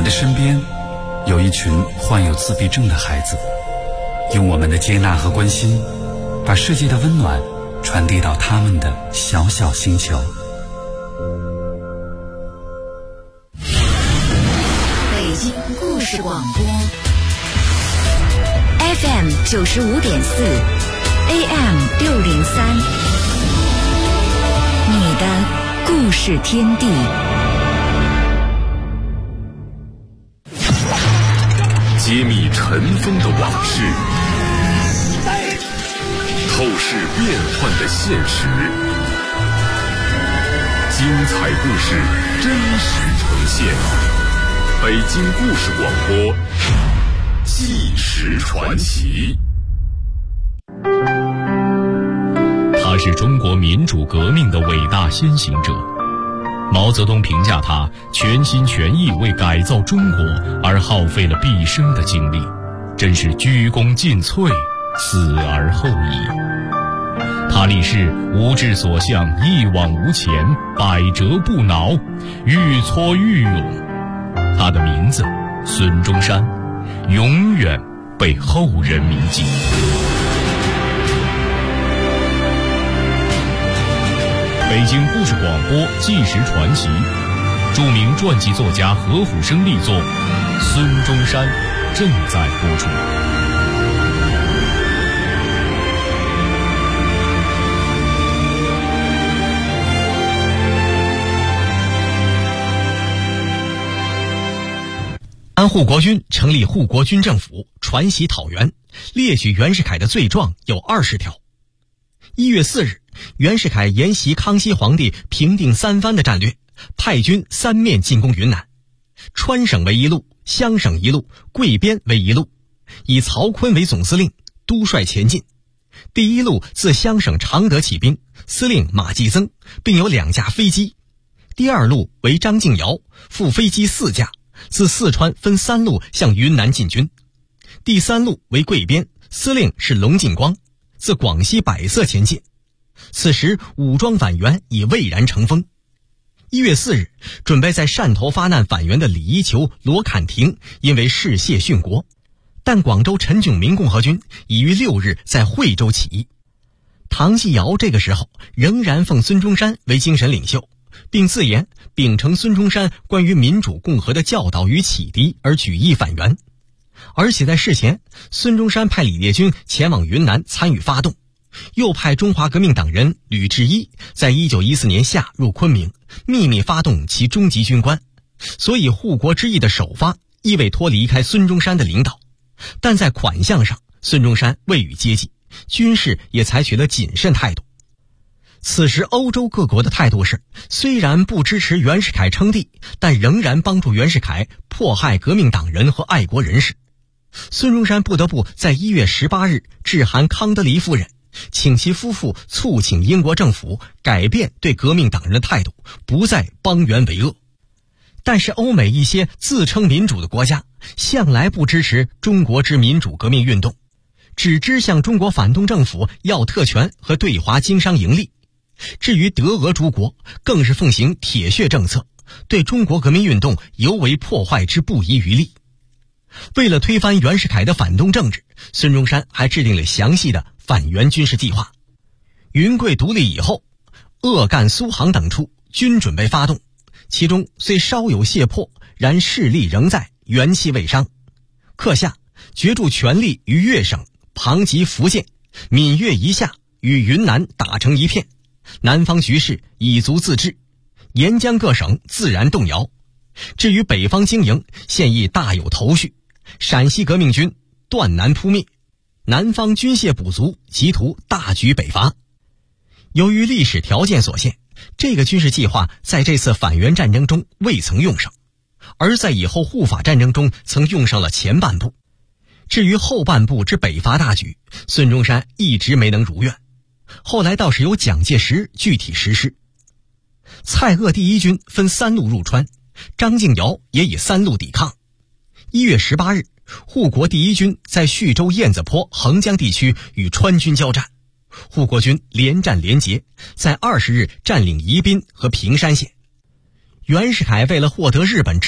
的身边有一群患有自闭症的孩子，用我们的接纳和关心，把世界的温暖传递到他们的小小星球。 北京故事广播 FM 95.4 AM 603，你的故事天地。 揭秘尘封的往事，透视变幻的现实，精彩故事真实呈现。北京故事广播，纪实传奇。 他是中国民主革命的伟大先行者。毛泽东评价他全心全意为改造中国而耗费了毕生的精力，真是鞠躬尽瘁，死而后已。他立誓无志所向，一往无前，百折不挠，愈挫愈勇。他的名字孙中山，永远被后人铭记。北京故事广播纪实传奇，著名传记作家何虎生力作《孙中山》正在播出。 安护国军成立护国军政府，传习讨袁，列举袁世凯的罪状有20条。1月4日，袁世凯沿袭康熙皇帝平定三藩的战略，派军三面进攻云南，川省为一路，湘省一路，桂边为一路，以曹锟为总司令，督率前进。第一路自湘省常德起兵，司令马继增，并有2架飞机。第二路为张敬尧，副飞机4架，自四川分3路向云南进军。第三路为桂边，司令是龙敬光，自广西百色前进。此时武装反袁已蔚然成风。1月4日，准备在汕头发难反袁的李一球、罗侃廷因为嗜血殉国，但广州陈炯明共和军已于6日在惠州起义。唐继尧这个时候仍然奉孙中山为精神领袖，并自言秉承孙中山关于民主共和的教导与启迪而举义反袁。而且在事前，孙中山派李烈钧前往云南参与发动，又派中华革命党人吕志一在1914年夏入昆明，秘密发动其终极军官。所以护国之役的首发亦未脱离开孙中山的领导，但在款项上孙中山未予接济，军事也采取了谨慎态度。此时欧洲各国的态度是，虽然不支持袁世凯称帝，但仍然帮助袁世凯迫害革命党人和爱国人士。孙中山不得不在1月18日致函康德黎夫人，请其夫妇促请英国政府改变对革命党人的态度，不再帮袁为恶。但是欧美一些自称民主的国家向来不支持中国之民主革命运动，只知向中国反动政府要特权和对华经商盈利。至于德俄诸国，更是奉行铁血政策，对中国革命运动尤为破坏之不遗余力。为了推翻袁世凯的反动政治，孙中山还制定了详细的反袁军事计划。云贵独立以后，鄂赣苏杭等处均准备发动，其中虽稍有懈迫，然势力仍在，元气未伤。刻下决注全力于粤省、旁及福建、闽粤以下与云南打成一片，南方局势以足自治，沿江各省自然动摇。至于北方经营，现亦大有头绪。陕西革命军断南扑灭，南方军械不足，急图大举北伐。由于历史条件所限，这个军事计划在这次反袁战争中未曾用上，而在以后护法战争中曾用上了前半部。至于后半部之北伐大举，孙中山一直没能如愿，后来倒是由蒋介石具体实施。蔡锷第一军分3路入川，张敬尧也以3路抵抗。1月18日，护国第一军在徐州燕子坡、横江地区与川军交战，护国军连战连捷，在20日占领宜宾和平山县。袁世凯为了获得日本支持，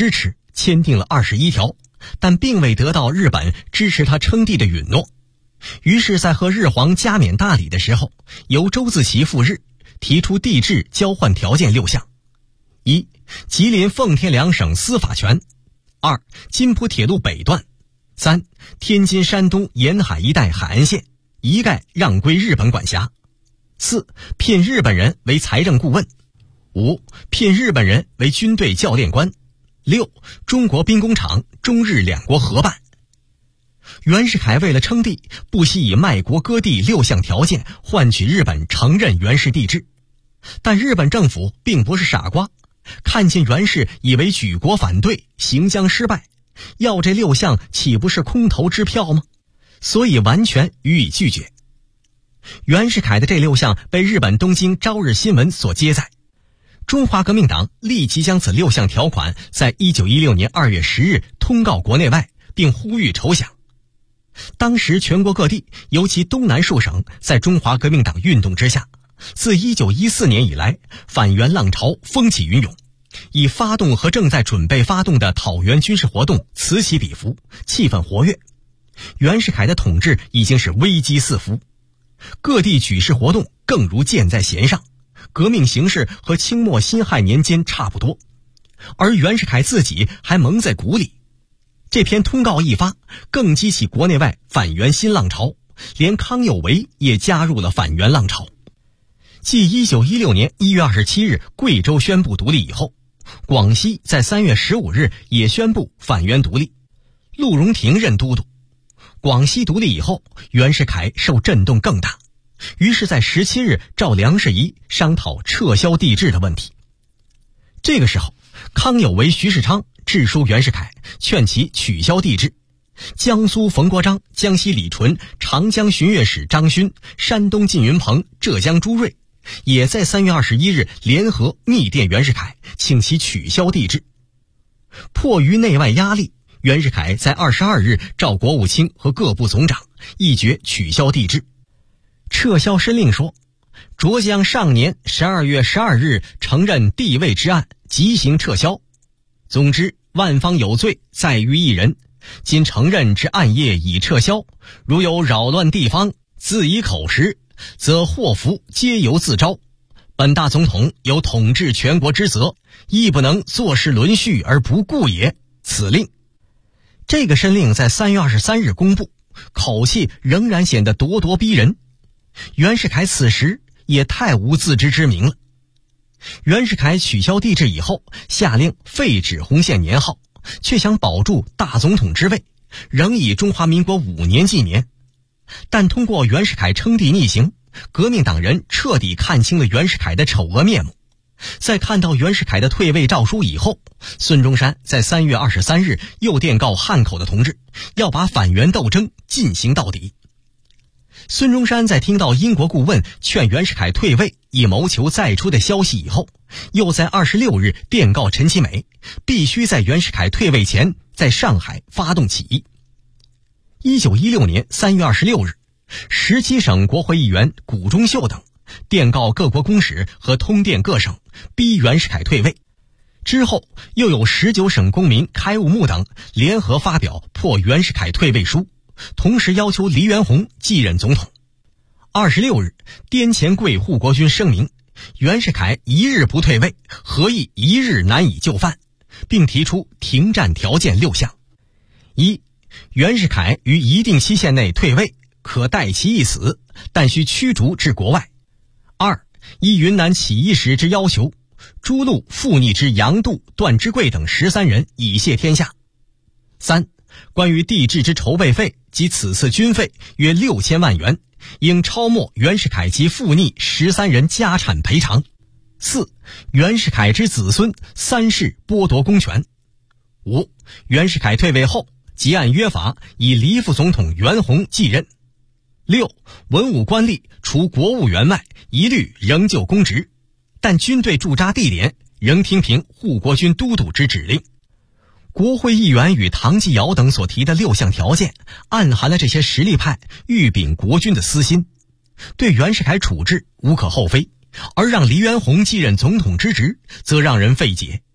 签订了21条，但并未得到日本支持他称帝的允诺。于是在和日皇加冕大礼的时候，由周自齐赴日，提出帝制交换条件6项：一、吉林奉天两省司法权；二、津浦铁路北段；三、天津山东沿海一带海岸线一概让归日本管辖；四、聘日本人为财政顾问；五、聘日本人为军队教练官；六、中国兵工厂中日两国合办。袁世凯为了称帝，不惜以卖国割地6项条件换取日本承认袁氏帝制。但日本政府并不是傻瓜，看见袁氏以为举国反对，行将失败，要这6项岂不是空头支票吗？所以完全予以拒绝。袁世凯的这6项被日本东京朝日新闻所接载，中华革命党立即将此6项条款在1916年2月10日通告国内外，并呼吁筹饷。当时全国各地，尤其东南数省，在中华革命党运动之下，自1914年以来，反袁浪潮风起云涌，以发动和正在准备发动的讨袁军事活动此起彼伏，气氛活跃。袁世凯的统治已经是危机四伏，各地举事活动更如箭在弦上，革命形势和清末辛亥年间差不多，而袁世凯自己还蒙在鼓里。这篇通告一发，更激起国内外反袁新浪潮，连康有为也加入了反袁浪潮。继1916年1月27日贵州宣布独立以后，广西在3月15日也宣布反袁独立，陆荣廷任都督。广西独立以后，袁世凯受震动更大，于是在17日召梁士仪商讨撤销帝制的问题。这个时候，康有为、徐世昌致书袁世凯，劝其取消帝制。江苏冯国璋、江西李纯、长江巡阅使张勋、山东靳云鹏、浙江朱瑞也在3月21日联合密电袁世凯，请其取消帝制。迫于内外压力，袁世凯在22日召国务卿和各部总长，议决取消帝制。撤销申令说，着将上年12月12日承认帝位之案即行撤销。总之，万方有罪在于一人，今承认之案业已撤销，如有扰乱地方，自以口实，则祸福皆由自招。本大总统有统治全国之责，亦不能坐视轮序而不顾也。此令。这个申令在3月23日公布，口气仍然显得咄咄逼人。袁世凯此时也太无自知之明了。袁世凯取消帝制以后，下令废止洪宪年号，却想保住大总统之位，仍以中华民国5年纪年。但通过袁世凯称帝逆行，革命党人彻底看清了袁世凯的丑恶面目。在看到袁世凯的退位诏书以后，孙中山在3月23日又电告汉口的同志，要把反袁斗争进行到底。孙中山在听到英国顾问劝袁世凯退位以谋求再出的消息以后，又在26日电告陈其美，必须在袁世凯退位前在上海发动起义。1916年3月26日，17省国会议员谷中秀等电告各国公使和通电各省，逼袁世凯退位。之后又有19省公民开悟木等联合发表迫袁世凯退位书，同时要求黎元洪继任总统。26日，滇黔桂护国军声明，袁世凯一日不退位，何以一日难以就范，并提出停战条件6项：一、袁世凯于一定期限内退位，可代其一死，但需驱逐至国外；二、依云南起义时之要求，诛戮附逆之杨度、段之贵等13人，以谢天下；三、关于帝制之筹备费及此次军费约6000万元，应超没袁世凯及附逆13人家产赔偿；四、袁世凯之子孙3世剥夺公权；五、袁世凯退位后，即按约法以黎副总统袁弘继任；六、文武官吏除国务员外，一律仍旧公职，但军队驻扎地点仍听凭护国军都督之指令。国会议员与唐继尧等所提的6项条件，暗含了这些实力派欲秉国军的私心，对袁世凯处置无可厚非，而让黎元洪继任总统之职，则让人费解。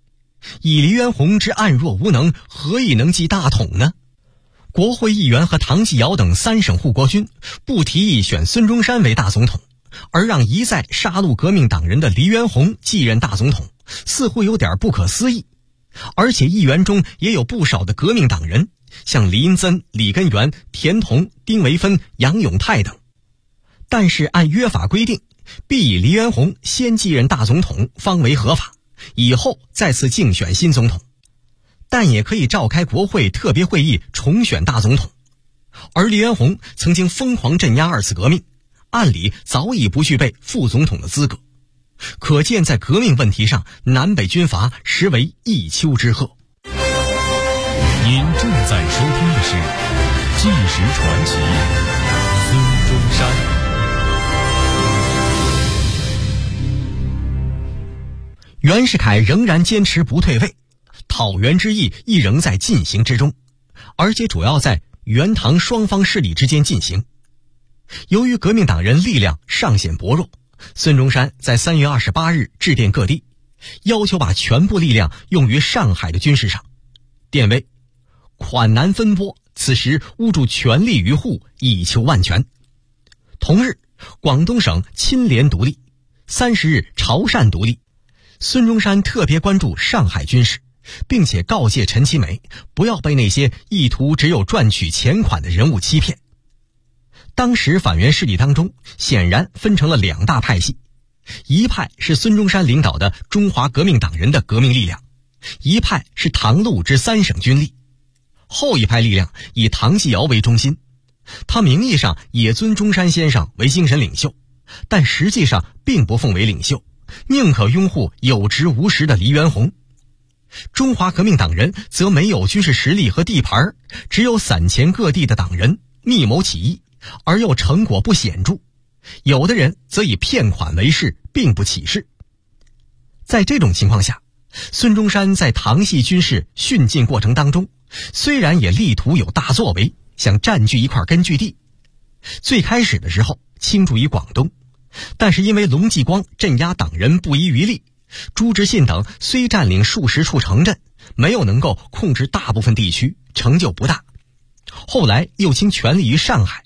以黎元洪之暗弱无能，何以能继大统呢？国会议员和唐继尧等3省护国军不提议选孙中山为大总统，而让一再杀戮革命党人的黎元洪继任大总统，似乎有点不可思议。而且议员中也有不少的革命党人，像李荫增、李根源、田同、丁惟汾、杨永泰等。但是按约法规定，必以黎元洪先继任大总统方为合法，以后再次竞选新总统。但也可以召开国会特别会议重选大总统。而黎元洪曾经疯狂镇压2次革命，按理早已不具备副总统的资格。可见在革命问题上，南北军阀实为一丘之貉。 您正在收听的是《纪实传奇》，孙中山。 袁世凯仍然坚持不退位，讨袁之役亦仍在进行之中，而且主要在袁唐双方势力之间进行。由于革命党人力量尚显薄弱，孙中山在3月28日致电各地，要求把全部力量用于上海的军事上。电谓：款难分拨，此时务助全力于沪，以求万全。同日，广东省钦廉独立，30日潮汕独立。孙中山特别关注上海军事，并且告诫陈其美不要被那些意图只有赚取钱款的人物欺骗。当时反袁势力当中显然分成了2大派系，一派是孙中山领导的中华革命党人的革命力量，一派是唐陆之3省军力。后一派力量以唐继尧为中心，他名义上也尊中山先生为精神领袖，但实际上并不奉为领袖，宁可拥护有职无实的黎元洪。中华革命党人则没有军事实力和地盘，只有散钱各地的党人密谋起义，而又成果不显著。有的人则以骗款为事，并不起事。在这种情况下，孙中山在唐系军事训进过程当中，虽然也力图有大作为，想占据一块根据地。最开始的时候倾注于广东，但是因为龙继光镇压党人不遗余力，朱之信等虽占领数十处城镇，没有能够控制大部分地区，成就不大。后来又倾全力于上海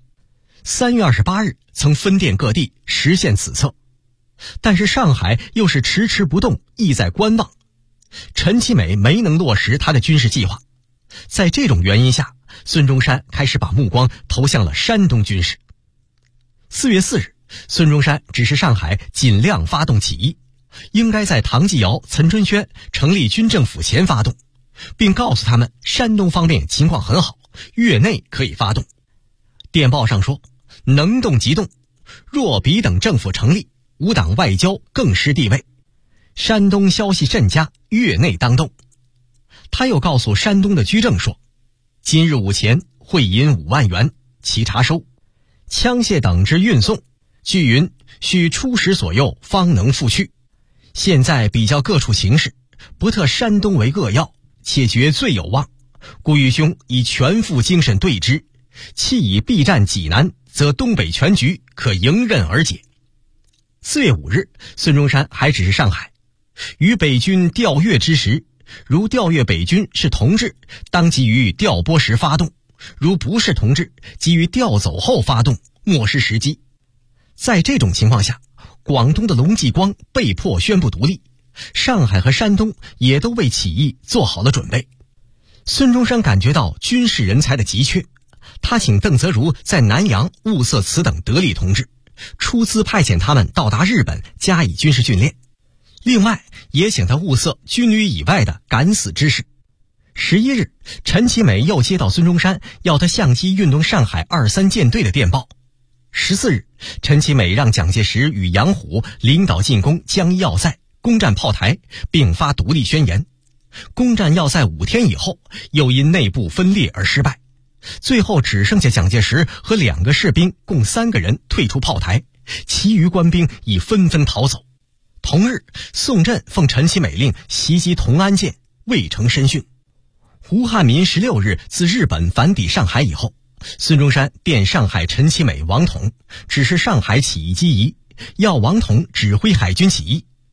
，3月28日曾分电各地实现此策，但是上海又是迟迟不动，意在观望。陈其美没能落实他的军事计划，在这种原因下，孙中山开始把目光投向了山东军事。4月4日，孙中山指示上海尽量发动起义，应该在唐继尧、岑春轩成立军政府前发动，并告诉他们山东方面情况很好，月内可以发动。电报上说，能动即动，若彼等政府成立，吾党外交更失地位。山东消息甚佳，月内当动。他又告诉山东的居正说，今日午前会银5万元，其查收。枪械等之运送，据云需初时左右方能复去。现在比较各处形势，不特山东为扼要，且觉最有望，故欲兄以全副精神对之，弃以避战济南，则东北全局可迎刃而解。4月5日，孙中山还指示上海，于北军调阅之时，如调阅北军是同志，当即于调拨时发动；如不是同志，即于调走后发动，莫失时机。在这种情况下，广东的龙继光被迫宣布独立，上海和山东也都为起义做好了准备。孙中山感觉到军事人才的急缺，他请邓泽如在南洋物色此等得力同志，出资派遣他们到达日本加以军事训练。另外也请他物色军旅以外的敢死之士。11日，陈其美又接到孙中山要他相机运动上海23舰队的电报。14日，陈其美让蒋介石与杨虎领导进攻江一要塞，攻占炮台，并发独立宣言。攻占要塞5天以后，又因内部分裂而失败，最后只剩下蒋介石和2个士兵共3个人退出炮台，其余官兵已纷纷逃走。同日，宋震奉陈其美令袭击同安舰，未成审讯。胡汉民16日自日本返抵上海以后，孙中山电上海陈其美、王统，指示上海起义机宜，要王统指挥海军起义，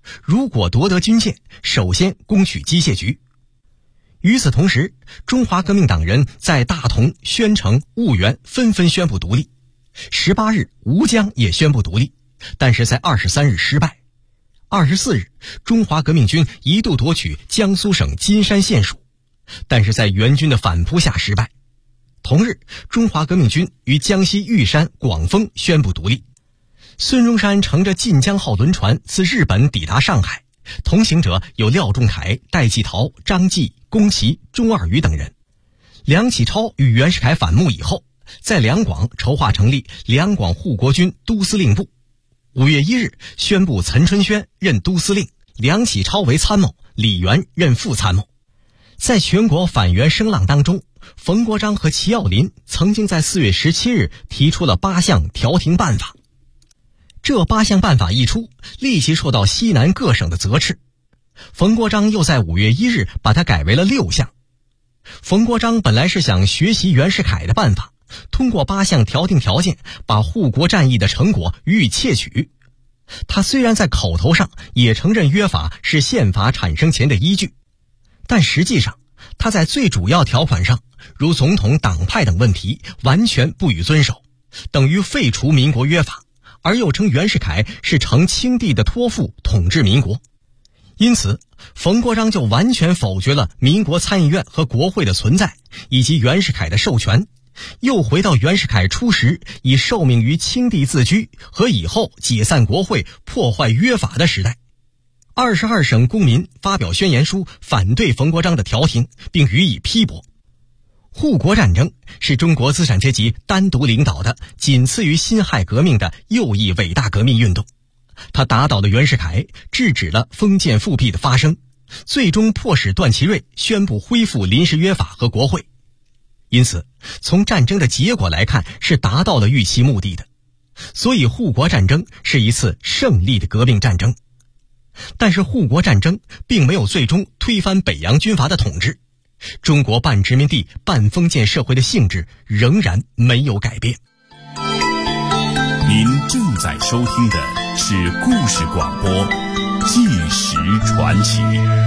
如果夺得军舰，首先攻取机械局。与此同时，中华革命党人在大同、宣城、婺源纷纷宣布独立。18日，吴江也宣布独立，但是在23日失败。24日，中华革命军一度夺取江苏省金山县属，但是在援军的反扑下失败。同日，中华革命军于江西玉山、广丰宣布独立。孙中山乘着晋江号轮船自日本抵达上海，同行者有廖仲恺、戴季陶、张继、宫崎、钟二余等人。梁启超与袁世凯反目以后，在两广筹划成立两广护国军都司令部。5月1日宣布岑春轩任都司令，梁启超为参谋，李元任副参谋。在全国反袁声浪当中，冯国璋和齐耀林曾经在4月17日提出了8项调停办法。这8项办法一出，立即受到西南各省的责斥。冯国璋又在5月1日把它改为了6项。冯国璋本来是想学习袁世凯的办法，通过8项调停条件，把护国战役的成果予以窃取。他虽然在口头上也承认约法是宪法产生前的依据，但实际上他在最主要条款上，如总统、党派等问题完全不予遵守，等于废除民国约法，而又称袁世凯是承清帝的托付统治民国。因此，冯国璋就完全否决了民国参议院和国会的存在，以及袁世凯的授权，又回到袁世凯初时以受命于清帝自居和以后解散国会、破坏约法的时代。22省公民发表宣言书反对冯国璋的调停，并予以批驳。护国战争是中国资产阶级单独领导的仅次于辛亥革命的右翼伟大革命运动，它打倒了袁世凯，制止了封建复辟的发生，最终迫使段祺瑞宣布恢复临时约法和国会。因此，从战争的结果来看，是达到了预期目的的。所以护国战争是一次胜利的革命战争。但是护国战争并没有最终推翻北洋军阀的统治，中国半殖民地半封建社会的性质仍然没有改变。 您正在收听的是故事广播《纪实传奇》。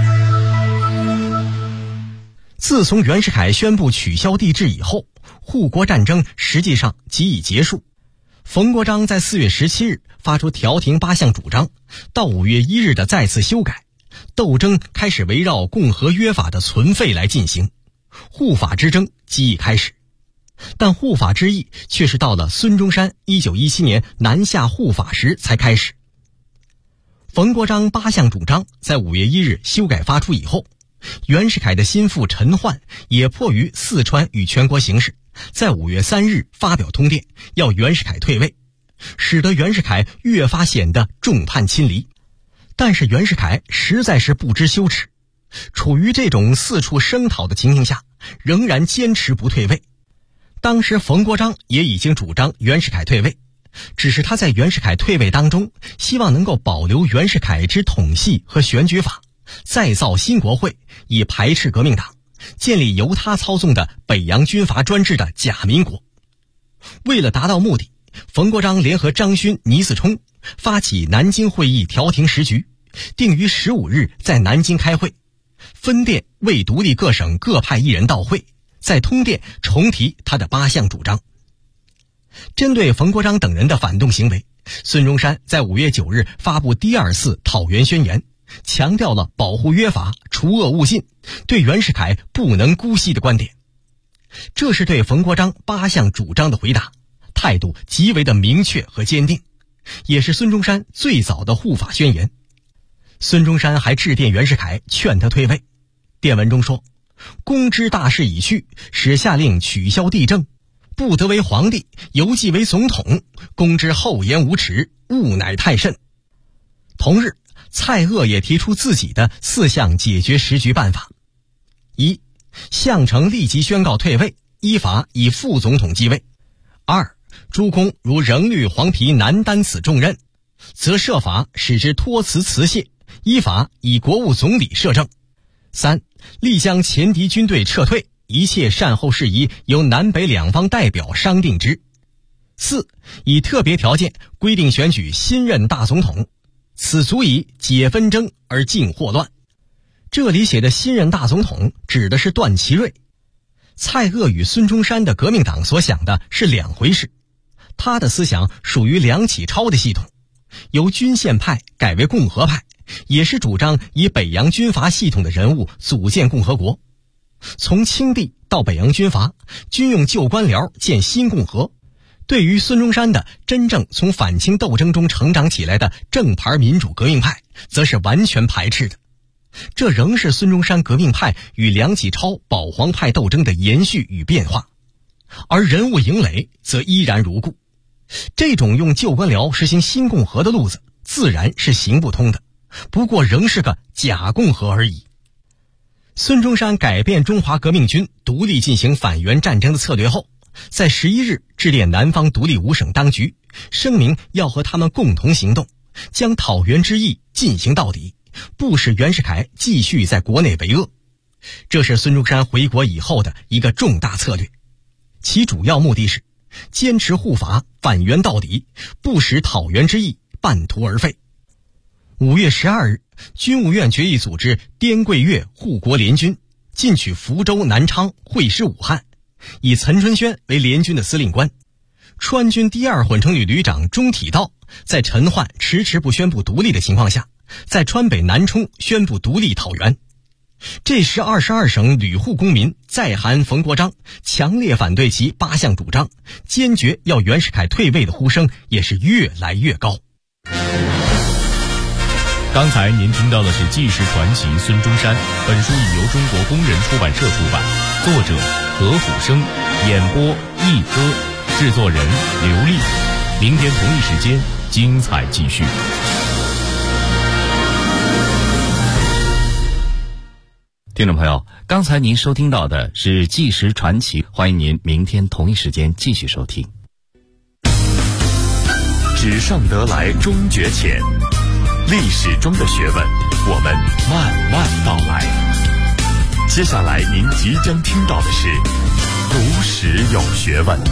自从袁世凯宣布取消帝制以后，护国战争实际上即已结束。冯国璋在4月17日发出调停8项主张，到5月1日的再次修改，斗争开始围绕共和约法的存废来进行，护法之争即已开始。但护法之役却是到了孙中山1917年南下护法时才开始。冯国璋8项主张在5月1日修改发出以后，袁世凯的心腹陈焕也迫于四川与全国形势，在5月3日发表通电，要袁世凯退位，使得袁世凯越发显得众叛亲离。但是袁世凯实在是不知羞耻，处于这种四处声讨的情形下，仍然坚持不退位。当时冯国璋也已经主张袁世凯退位，只是他在袁世凯退位当中，希望能够保留袁世凯之统系和选举法，再造新国会，以排斥革命党，建立由他操纵的北洋军阀专制的假民国。为了达到目的，冯国璋联合张勋、倪嗣冲发起南京会议调停时局，定于15日在南京开会，分电为独立各省各派1人到会，再通电重提他的8项主张。针对冯国璋等人的反动行为，孙中山在5月9日发布第2次讨袁宣言，强调了保护约法、除恶务尽，对袁世凯不能姑息的观点。这是对冯国璋8项主张的回答，态度极为的明确和坚定，也是孙中山最早的护法宣言。孙中山还致电袁世凯劝他退位，电文中说：公知大势已去，使下令取消帝政，不得为皇帝，犹继为总统，公知厚颜无耻，误乃太甚。同日，蔡锷也提出自己的4项解决时局办法：一、项城立即宣告退位，依法以副总统继位；二、诸公如仍虑黄皮难担此重任，则设法使之托辞辞谢，依法以国务总理摄政；三、立将前敌军队撤退，一切善后事宜由南北两方代表商定之；四、以特别条件规定选举新任大总统， 此足以解纷争而尽祸乱。这里写的新任大总统指的是段祺瑞。蔡锷与孙中山的革命党所想的是两回事，他的思想属于梁启超的系统，由郡县派改为共和派，也是主张以北洋军阀系统的人物组建共和国。从清帝到北洋军阀，均用旧官僚建新共和。对于孙中山的真正从反清斗争中成长起来的正牌民主革命派，则是完全排斥的。这仍是孙中山革命派与梁启超保皇派斗争的延续与变化，而人物营垒则依然如故。这种用旧官僚实行新共和的路子自然是行不通的，不过仍是个假共和而已。孙中山改变中华革命军独立进行反袁战争的策略后，在11日致电南方独立5省当局，声明要和他们共同行动，将讨袁之役进行到底，不使袁世凯继续在国内为恶。这是孙中山回国以后的一个重大策略，其主要目的是坚持护法反袁到底，不使讨袁之役半途而废。5月12日，军务院决议组织滇桂粤护国联军，进取福州、南昌，会师武汉，以岑春轩为联军的司令官。川军第2混成旅旅长钟体道在陈焕迟迟不宣布独立的情况下，在川北南充宣布独立讨袁。这时22省旅沪公民再函冯国璋，强烈反对其8项主张，坚决要袁世凯退位的呼声也是越来越高。 刚才您听到的是纪实传奇孙中山，本书已由中国工人出版社出版，作者何虎生，演播一歌，制作人刘丽。明天同一时间精彩继续。 听众朋友，刚才您收听到的是纪实传奇，欢迎您明天同一时间继续收听。 纸上得来终觉浅，历史中的学问，我们慢慢道来。接下来您即将听到的是读史有学问。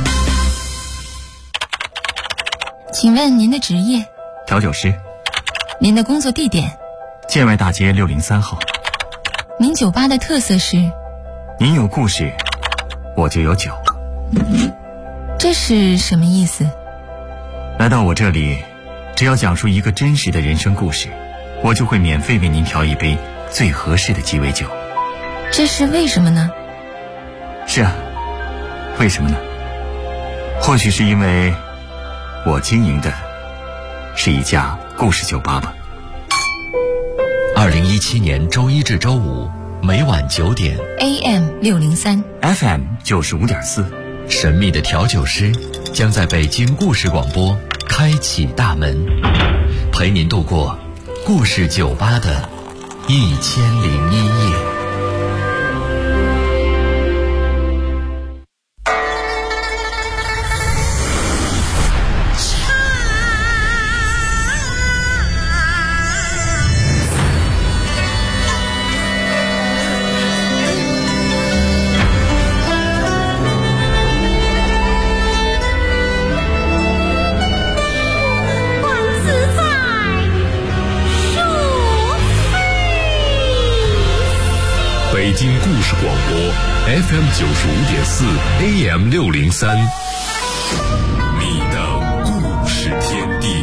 请问您的职业？ 调酒师。 您的工作地点？ 建外大街603号。 您酒吧的特色是？ 您有故事，我就有酒。 这是什么意思？ 来到我这里，只要讲述一个真实的人生故事，我就会免费为您调一杯最合适的鸡尾酒。 这是为什么呢？ 是啊，为什么呢？或许是因为我经营的是一家故事酒吧吧。 2017年周一至周五每晚9点 AM 603 FM 95.4， 神秘的调酒师将在北京故事广播开启大门，陪您度过故事酒吧的1001夜。 北京故事广播 FM 95.4 AM 603，你的故事天地。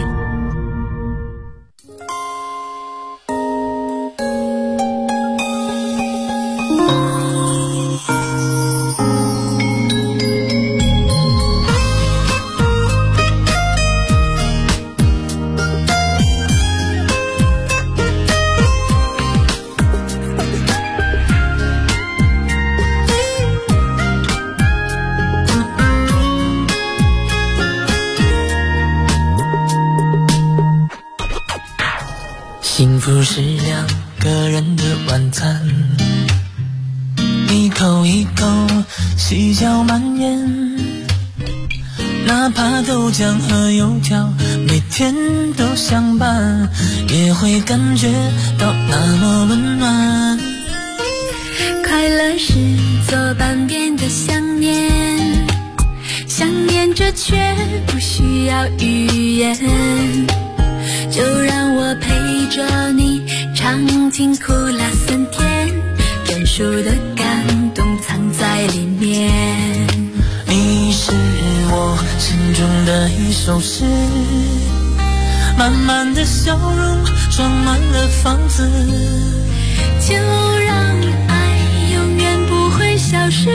幸福是两个人的晚餐，一口一口细嚼慢咽，哪怕豆浆和油条每天都相伴，也会感觉到那么温暖。 快乐是左半边的想念，想念着却不需要语言， 就让我陪着你尝尽苦辣酸甜，专属的感动藏在里面。 你是我心中的一首诗，满满的笑容装满了房子， 就让爱永远不会消失，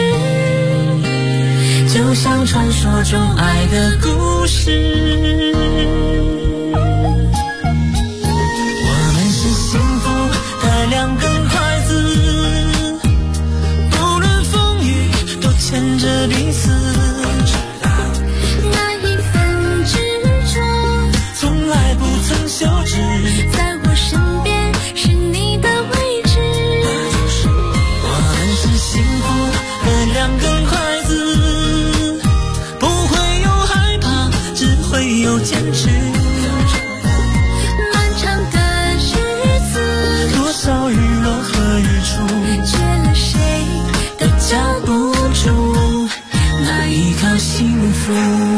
就像传说中爱的故事。我们是幸福的两根筷子，不论风雨都牵着彼此， 那一份执着从来不曾休止， 在我身边是你的位置。 我们是幸福的两根筷子，不会有害怕，只会有坚持。 漫长的日子， 多少日落和日出， 缺了谁都叫不出那一刻幸福。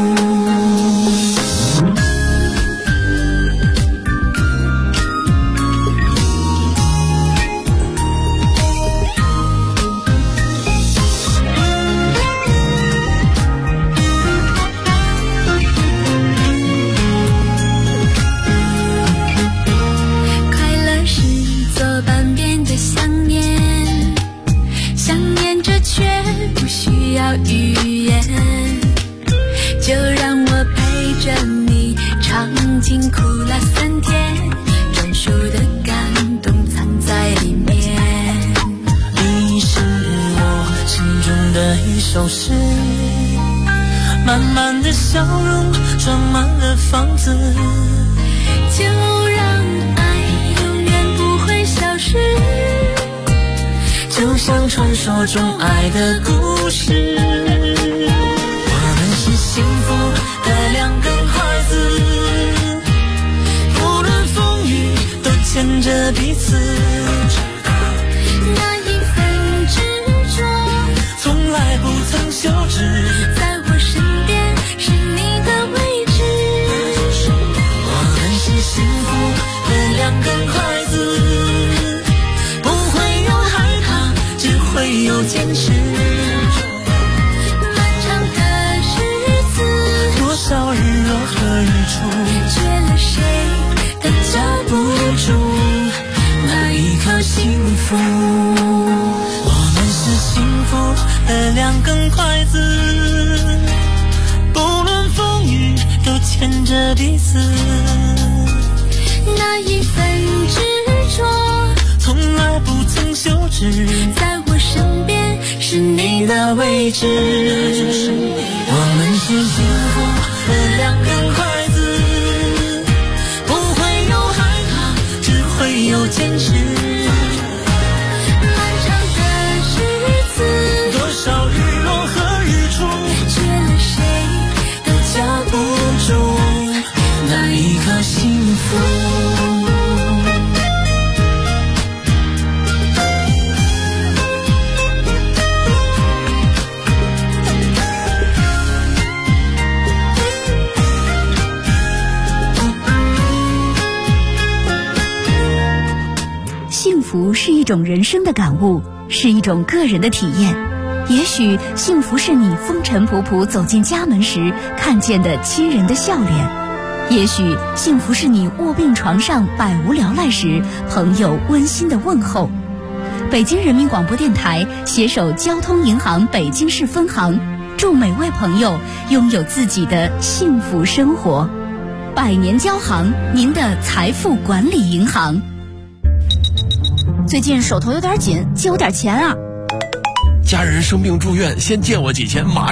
语言，就让我陪着你尝尽苦辣酸甜，专属的感动藏在里面。 你是我心中的一首诗，满满的笑容装满了房子， 就让爱永远不会消失， 就像传说中爱的故事。我们是幸福的两根筷子，不论风雨都牵着彼此， 那一份执着从来不曾休止， 在我身边是你的位置。 我们是幸福的两根筷子，不会有害怕，只会有坚持。 漫长的日子， 多少日落和日出， 缺了谁都叫不住那一刻幸福。我们是幸福的两根筷子，不论风雨都牵着彼此， 那一份执着从来不曾休止， 在我身边是你的位置。 我们是幸福的两根筷子，不会有害怕，只会有坚持。 漫长的日子， 多少日落和日出， 缺了谁都叫不住那一刻幸福。 幸福是一种人生的感悟，是一种个人的体验。也许幸福是你风尘仆仆走进家门时看见的亲人的笑脸，也许幸福是你卧病床上百无聊赖时朋友温馨的问候。北京人民广播电台携手交通银行北京市分行，祝每位朋友拥有自己的幸福生活。百年交行，您的财富管理银行。最近手头有点紧，借我点钱啊！ 家人生病住院，先借我几千，马